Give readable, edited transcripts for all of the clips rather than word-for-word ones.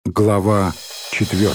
Глава 4.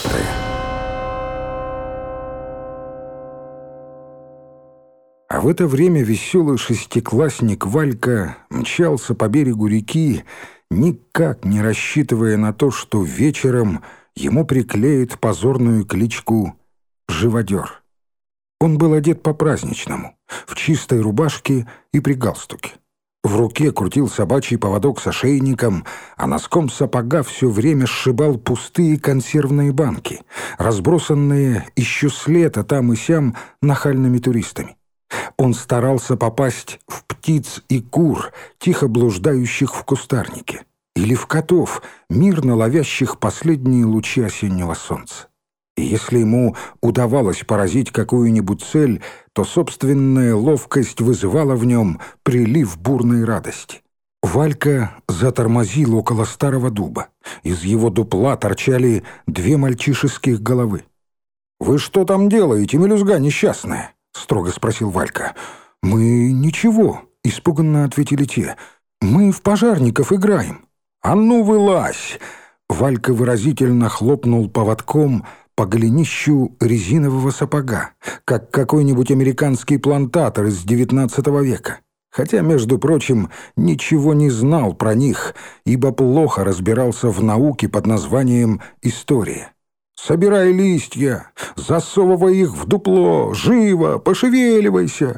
А в это время веселый шестиклассник Валька мчался по берегу реки, никак не рассчитывая на то, что вечером ему приклеят позорную кличку «Живодер». Он был одет по-праздничному, в чистой рубашке и при галстуке. В руке крутил собачий поводок с ошейником, а носком сапога все время сшибал пустые консервные банки, разбросанные еще с лета там и сям нахальными туристами. Он старался попасть в птиц и кур, тихо блуждающих в кустарнике, или в котов, мирно ловящих последние лучи осеннего солнца. И если ему удавалось поразить какую-нибудь цель, то собственная ловкость вызывала в нем прилив бурной радости. Валька затормозил около старого дуба. Из его дупла торчали две мальчишеских головы. «Вы что там делаете, мелюзга несчастная?» — строго спросил Валька. «Мы ничего», — испуганно ответили те. «Мы в пожарников играем». «А ну, вылазь!» Валька выразительно хлопнул поводком по голенищу резинового сапога, как какой-нибудь американский плантатор из XIX века, хотя, между прочим, ничего не знал про них, ибо плохо разбирался в науке под названием «история». «Собирай листья, засовывай их в дупло, живо, пошевеливайся!»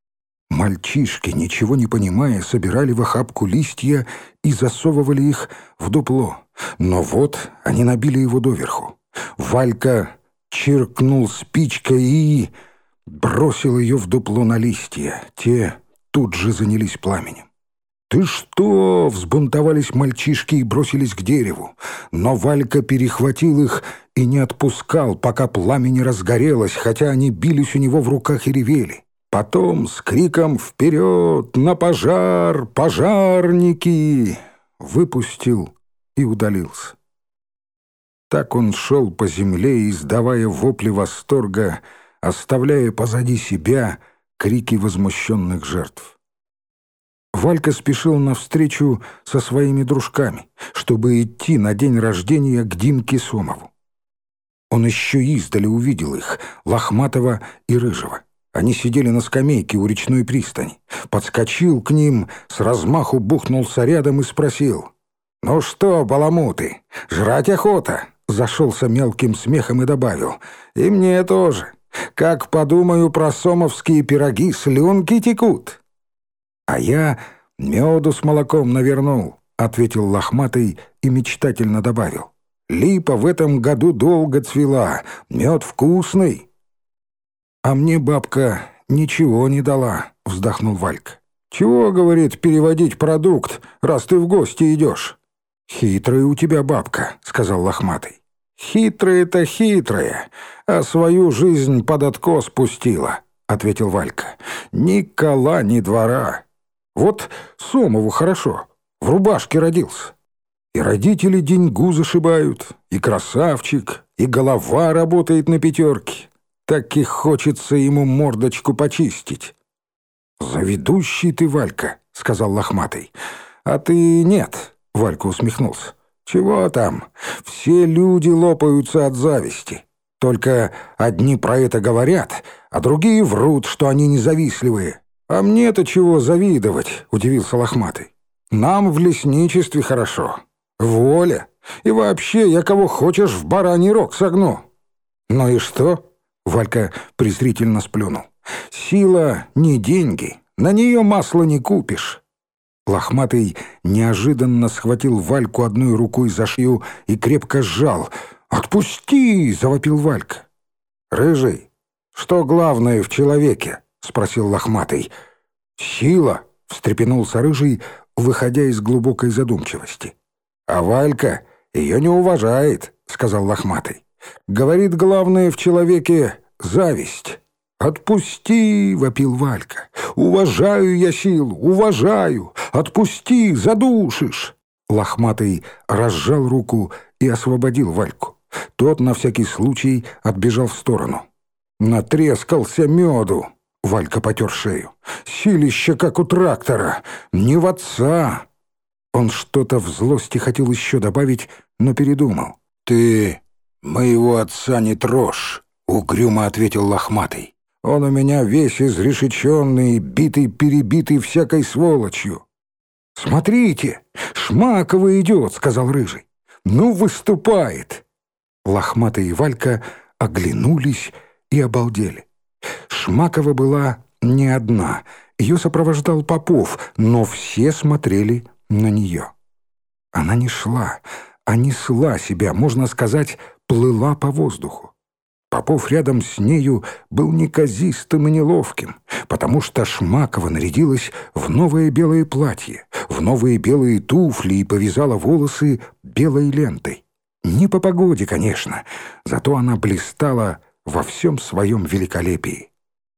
Мальчишки, ничего не понимая, собирали в охапку листья и засовывали их в дупло, но вот они набили его доверху. Валька чиркнул спичкой и бросил ее в дупло на листья. Те тут же занялись пламенем. «Ты что?» — взбунтовались мальчишки и бросились к дереву. Но Валька перехватил их и не отпускал, пока пламя не разгорелось, хотя они бились у него в руках и ревели. Потом с криком «Вперед! На пожар! Пожарники!» выпустил и удалился. Так он шел по земле, издавая вопли восторга, оставляя позади себя крики возмущенных жертв. Валька спешил навстречу со своими дружками, чтобы идти на день рождения к Димке Сомову. Он еще издали увидел их, Лохматова и Рыжего. Они сидели на скамейке у речной пристани. Подскочил к ним, с размаху бухнулся рядом и спросил: «Ну что, баламуты, жрать охота?» Зашелся мелким смехом и добавил: «И мне тоже. Как подумаю про сомовские пироги, слюнки текут». «А я меду с молоком навернул», — ответил Лохматый и мечтательно добавил: «Липа в этом году долго цвела, мед вкусный». «А мне бабка ничего не дала», — вздохнул Валька. «Чего, — говорит, — переводить продукт, раз ты в гости идешь?» «Хитрая у тебя бабка», — сказал Лохматый. «Хитрая-то хитрая, а свою жизнь под откос пустила», — ответил Валька. «Ни кола, ни двора. Вот Сомову хорошо, в рубашке родился. И родители деньгу зашибают, и красавчик, и голова работает на пятерке. Так и хочется ему мордочку почистить». «Заведущий ты, Валька», — сказал Лохматый. «А ты нет», — Валька усмехнулся. «Чего там? Все люди лопаются от зависти. Только одни про это говорят, а другие врут, что они независтливые. А мне-то чего завидовать?» — удивился Лохматый. «Нам в лесничестве хорошо. Воля. И вообще я кого хочешь в бараний рог согну». «Ну и что?» — Валька презрительно сплюнул. «Сила не деньги. На нее масло не купишь». Лохматый неожиданно схватил Вальку одной рукой за шею и крепко сжал. «Отпусти!» — завопил Валька. «Рыжий, что главное в человеке?» — спросил Лохматый. «Сила!» — встрепенулся Рыжий, выходя из глубокой задумчивости. «А Валька ее не уважает», — сказал Лохматый. «Говорит, главное в человеке — зависть». «Отпусти!» — вопил Валька. «Уважаю я силу, уважаю! Отпусти, задушишь!» Лохматый разжал руку и освободил Вальку. Тот на всякий случай отбежал в сторону. «Натрескался меду!» — Валька потер шею. «Силище, как у трактора! Не в отца!» Он что-то в злости хотел еще добавить, но передумал. «Ты моего отца не трожь», — угрюмо ответил Лохматый. «Он у меня весь изрешеченный, битый-перебитый всякой сволочью». «Смотрите, Шмакова идет», — сказал Рыжий. «Ну, выступает». Лохматый и Валька оглянулись и обалдели. Шмакова была не одна, ее сопровождал Попов, но все смотрели на нее. Она не шла, а несла себя, можно сказать, плыла по воздуху. Попов рядом с нею был неказистым и неловким, потому что Шмакова нарядилась в новое белое платье, в новые белые туфли и повязала волосы белой лентой. Не по погоде, конечно, зато она блистала во всем своем великолепии.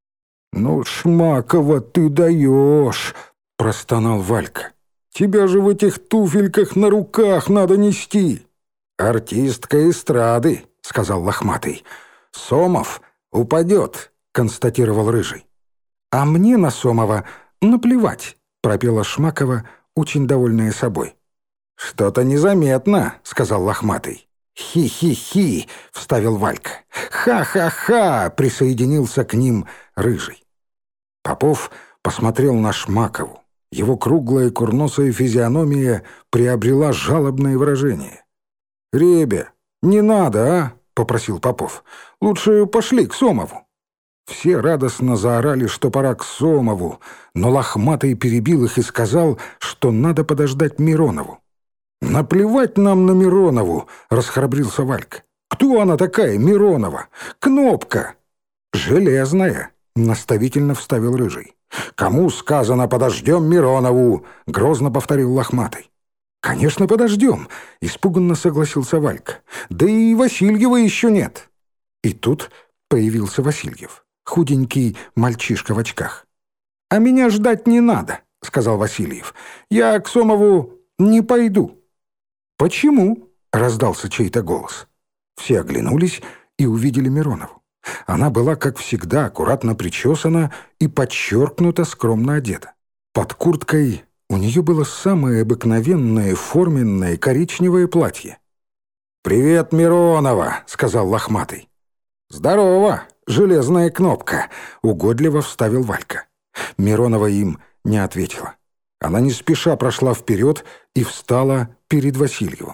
«Ну, Шмакова, ты даешь!» — простонал Валька. «Тебя же в этих туфельках на руках надо нести!» «Артистка эстрады», — сказал Лохматый. «Сомов упадет», — констатировал Рыжий. «А мне на Сомова наплевать», — пропела Шмакова, очень довольная собой. «Что-то незаметно», — сказал Лохматый. «Хи-хи-хи», — вставил Валька. «Ха-ха-ха», — присоединился к ним Рыжий. Попов посмотрел на Шмакову. Его круглая курносая физиономия приобрела жалобное выражение. «Ребя, не надо, а?» — попросил Попов. «Лучше пошли к Сомову». Все радостно заорали, что пора к Сомову, но Лохматый перебил их и сказал, что надо подождать Миронову. «Наплевать нам на Миронову!» — расхрабрился Валька. «Кто она такая, Миронова? Кнопка!» «Железная!» — наставительно вставил Рыжий. «Кому сказано, подождем Миронову?» — грозно повторил Лохматый. «Конечно, подождем!» — испуганно согласился Валька. «Да и Васильева еще нет!» И тут появился Васильев, худенький мальчишка в очках. «А меня ждать не надо», — сказал Васильев. «Я к Сомову не пойду». «Почему?» — раздался чей-то голос. Все оглянулись и увидели Миронову. Она была, как всегда, аккуратно причесана и подчеркнуто скромно одета. Под курткой у нее было самое обыкновенное форменное коричневое платье. «Привет, Миронова!» — сказал Лохматый. «Здорово, железная кнопка!» — угодливо вставил Валька. Миронова им не ответила. Она не спеша прошла вперед и встала перед Васильевым.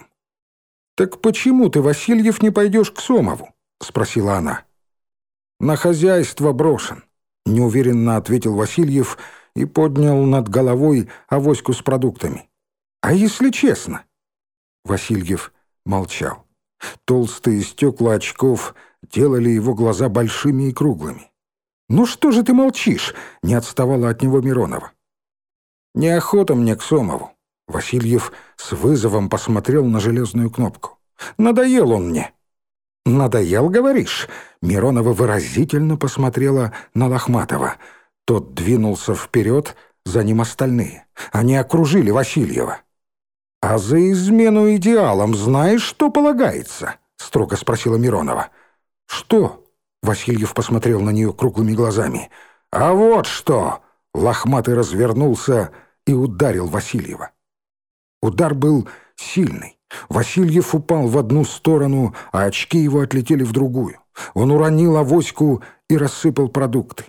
«Так почему ты, Васильев, не пойдешь к Сомову?» — спросила она. «На хозяйство брошен», — неуверенно ответил Васильев и поднял над головой авоську с продуктами. «А если честно?» Васильев молчал. Толстые стекла очков делали его глаза большими и круглыми. «Ну что же ты молчишь?» — не отставала от него Миронова. «Неохота мне к Сомову». Васильев с вызовом посмотрел на железную кнопку. «Надоел он мне». «Надоел, говоришь?» Миронова выразительно посмотрела на Лохматова. Тот двинулся вперед, за ним остальные. Они окружили Васильева. «А за измену идеалам знаешь, что полагается?» — строго спросила Миронова. «Что?» — Васильев посмотрел на нее круглыми глазами. «А вот что!» — Лохматый развернулся и ударил Васильева. Удар был сильный. Васильев упал в одну сторону, а очки его отлетели в другую. Он уронил авоську и рассыпал продукты.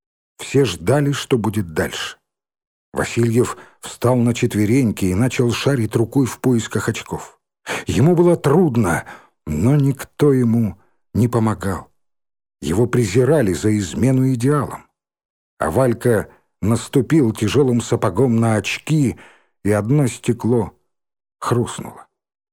Все ждали, что будет дальше. Васильев встал на четвереньки и начал шарить рукой в поисках очков. Ему было трудно, но никто ему не помогал. Его презирали за измену идеалам. А Валька наступил тяжелым сапогом на очки, и одно стекло хрустнуло.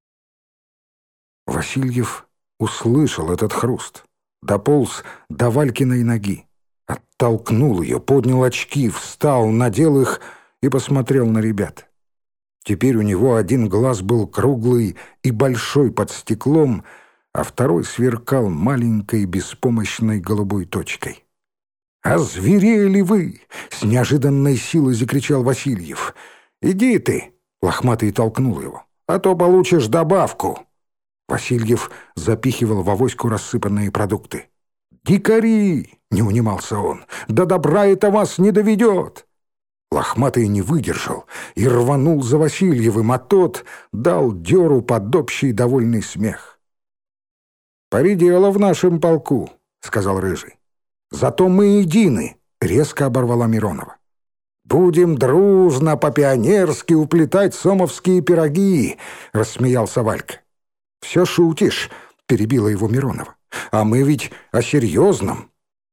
Васильев услышал этот хруст, дополз до Валькиной ноги, оттолкнул ее, поднял очки, встал, надел их и посмотрел на ребят. Теперь у него один глаз был круглый и большой под стеклом, а второй сверкал маленькой беспомощной голубой точкой. «Озверели вы!» — с неожиданной силой закричал Васильев. «Иди ты!» — Лохматый толкнул его. «А то получишь добавку!» Васильев запихивал в авоську рассыпанные продукты. «Дикари!» — не унимался он. «До добра это вас не доведет!» Лохматый не выдержал и рванул за Васильевым, а тот дал дёру под общий довольный смех. «Поредела в нашем полку», — сказал Рыжий. «Зато мы едины», — резко оборвала Миронова. «Будем дружно по-пионерски уплетать сомовские пироги», — рассмеялся Валька. «Все шутишь», — перебила его Миронова. «А мы ведь о серьезном».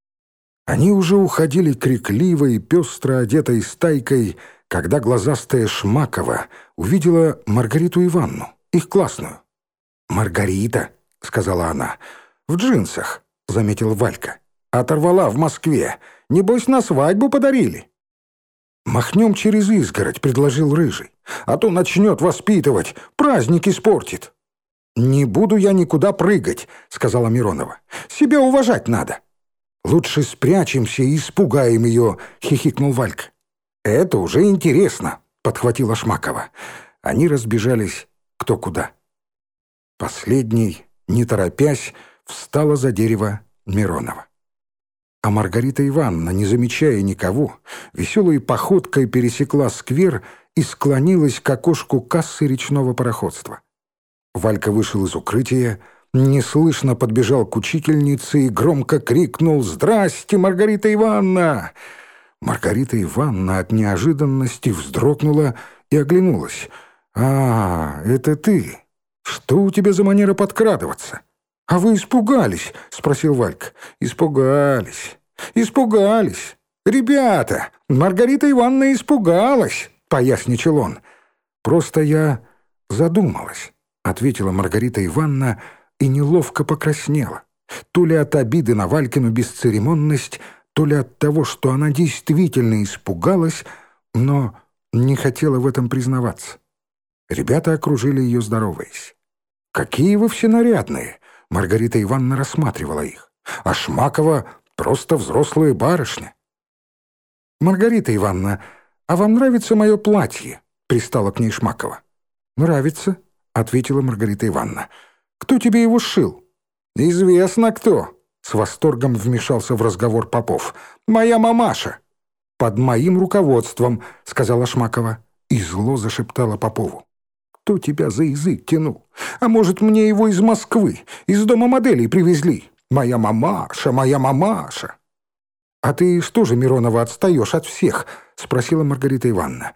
Они уже уходили крикливой, пестро одетой стайкой, когда глазастая Шмакова увидела Маргариту Ивановну, их классную. «Маргарита», — сказала она, — «в джинсах», — заметил Валька. «Оторвала в Москве. Небось, на свадьбу подарили». «Махнем через изгородь», — предложил Рыжий. «А то начнет воспитывать, праздник испортит». «Не буду я никуда прыгать», — сказала Миронова. «Себя уважать надо». «Лучше спрячемся и испугаем ее», — хихикнул Валька. «Это уже интересно», — подхватила Шмакова. Они разбежались кто куда. Последней, не торопясь, встала за дерево Миронова. А Маргарита Ивановна, не замечая никого, веселой походкой пересекла сквер и склонилась к окошку кассы речного пароходства. Валька вышел из укрытия, неслышно подбежал к учительнице и громко крикнул: «Здрасте, Маргарита Ивановна!» Маргарита Ивановна от неожиданности вздрогнула и оглянулась. «А, это ты? Что у тебя за манера подкрадываться?» «А вы испугались?» — спросил Валька. «Испугались. Испугались. Ребята, Маргарита Ивановна испугалась», — поясничал он. «Просто я задумалась», — ответила Маргарита Ивановна и неловко покраснела. То ли от обиды на Валькину бесцеремонность, то ли от того, что она действительно испугалась, но не хотела в этом признаваться. Ребята окружили ее, здороваясь. «Какие вы все нарядные!» Маргарита Ивановна рассматривала их. «А Шмакова просто взрослая барышня». «Маргарита Ивановна, а вам нравится мое платье?» — пристала к ней Шмакова. «Нравится», — ответила Маргарита Ивановна. «Кто тебе его сшил?» «Известно кто», — с восторгом вмешался в разговор Попов. «Моя мамаша». «Под моим руководством», — сказала Шмакова. И зло зашептала Попову. «Кто тебя за язык тянул? А может, мне его из Москвы, из дома моделей привезли? Моя мамаша, моя мамаша!» «А ты что же, Миронова, отстаешь от всех?» — спросила Маргарита Ивановна.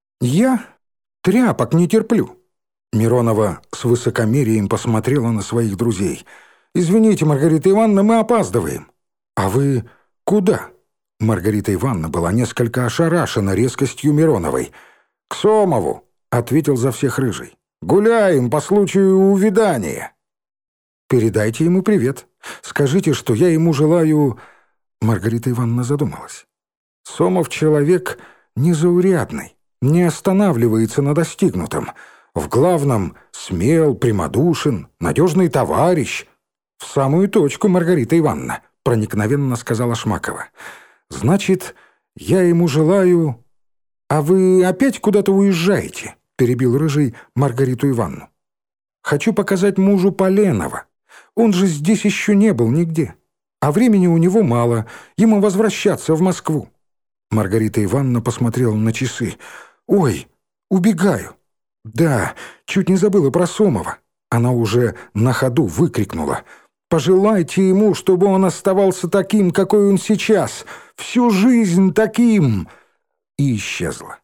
«Я тряпок не терплю». Миронова с высокомерием посмотрела на своих друзей. «Извините, Маргарита Ивановна, мы опаздываем». «А вы куда?» Маргарита Ивановна была несколько ошарашена резкостью Мироновой. «К Сомову», — ответил за всех Рыжий. «Гуляем по случаю увядания». «Передайте ему привет. Скажите, что я ему желаю...» Маргарита Ивановна задумалась. «Сомов человек незаурядный, не останавливается на достигнутом. В главном смел, прямодушен, надежный товарищ». «В самую точку, Маргарита Ивановна», — проникновенно сказала Шмакова. «Значит, я ему желаю...» «А вы опять куда-то уезжаете?» — перебил Рыжий Маргариту Ивановну. «Хочу показать мужу Поленова. Он же здесь еще не был нигде. А времени у него мало, ему возвращаться в Москву». Маргарита Ивановна посмотрела на часы. «Ой, убегаю». «Да, чуть не забыла про Сомова». Она уже на ходу выкрикнула: «Пожелайте ему, чтобы он оставался таким, какой он сейчас, всю жизнь таким!» И исчезла.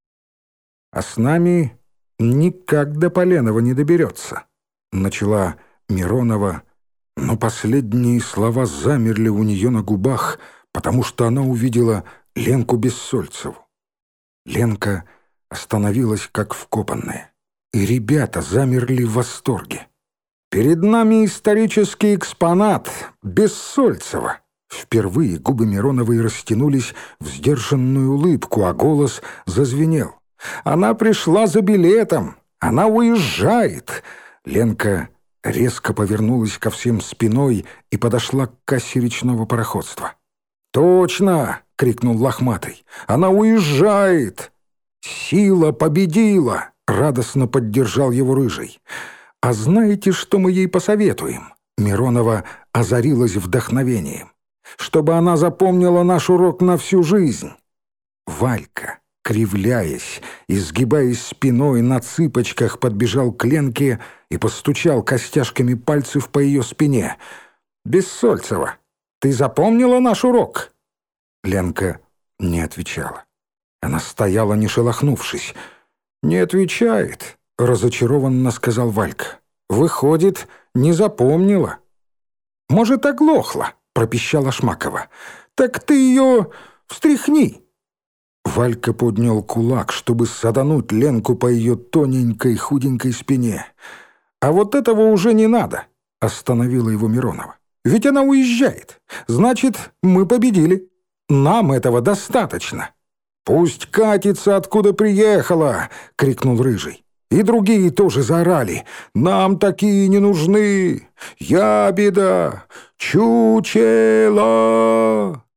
«А с нами никак до Поленова не доберется», — начала Миронова, но последние слова замерли у нее на губах, потому что она увидела Ленку Бессольцеву. Ленка остановилась как вкопанная, и ребята замерли в восторге. «Перед нами исторический экспонат Бессольцева». Впервые губы Мироновой растянулись в сдержанную улыбку, а голос зазвенел. «Она пришла за билетом! Она уезжает!» Ленка резко повернулась ко всем спиной и подошла к кассе речного пароходства. «Точно!» — крикнул Лохматый. «Она уезжает!» «Сила победила!» — радостно поддержал его Рыжий. «А знаете, что мы ей посоветуем?» Миронова озарилась вдохновением. «Чтобы она запомнила наш урок на всю жизнь». Валька, кривляясь, изгибаясь спиной, на цыпочках подбежал к Ленке и постучал костяшками пальцев по ее спине. «Бессольцева, ты запомнила наш урок?» Ленка не отвечала. Она стояла, не шелохнувшись. «Не отвечает», — разочарованно сказал Валька. «Выходит, не запомнила». «Может, оглохла?» — пропищала Шмакова. «Так ты ее встряхни». Валька поднял кулак, чтобы садануть Ленку по ее тоненькой худенькой спине. «А вот этого уже не надо», — остановила его Миронова. «Ведь она уезжает. Значит, мы победили. Нам этого достаточно». «Пусть катится, откуда приехала!» — крикнул Рыжий. И другие тоже заорали. «Нам такие не нужны! Ябеда! Чучело!»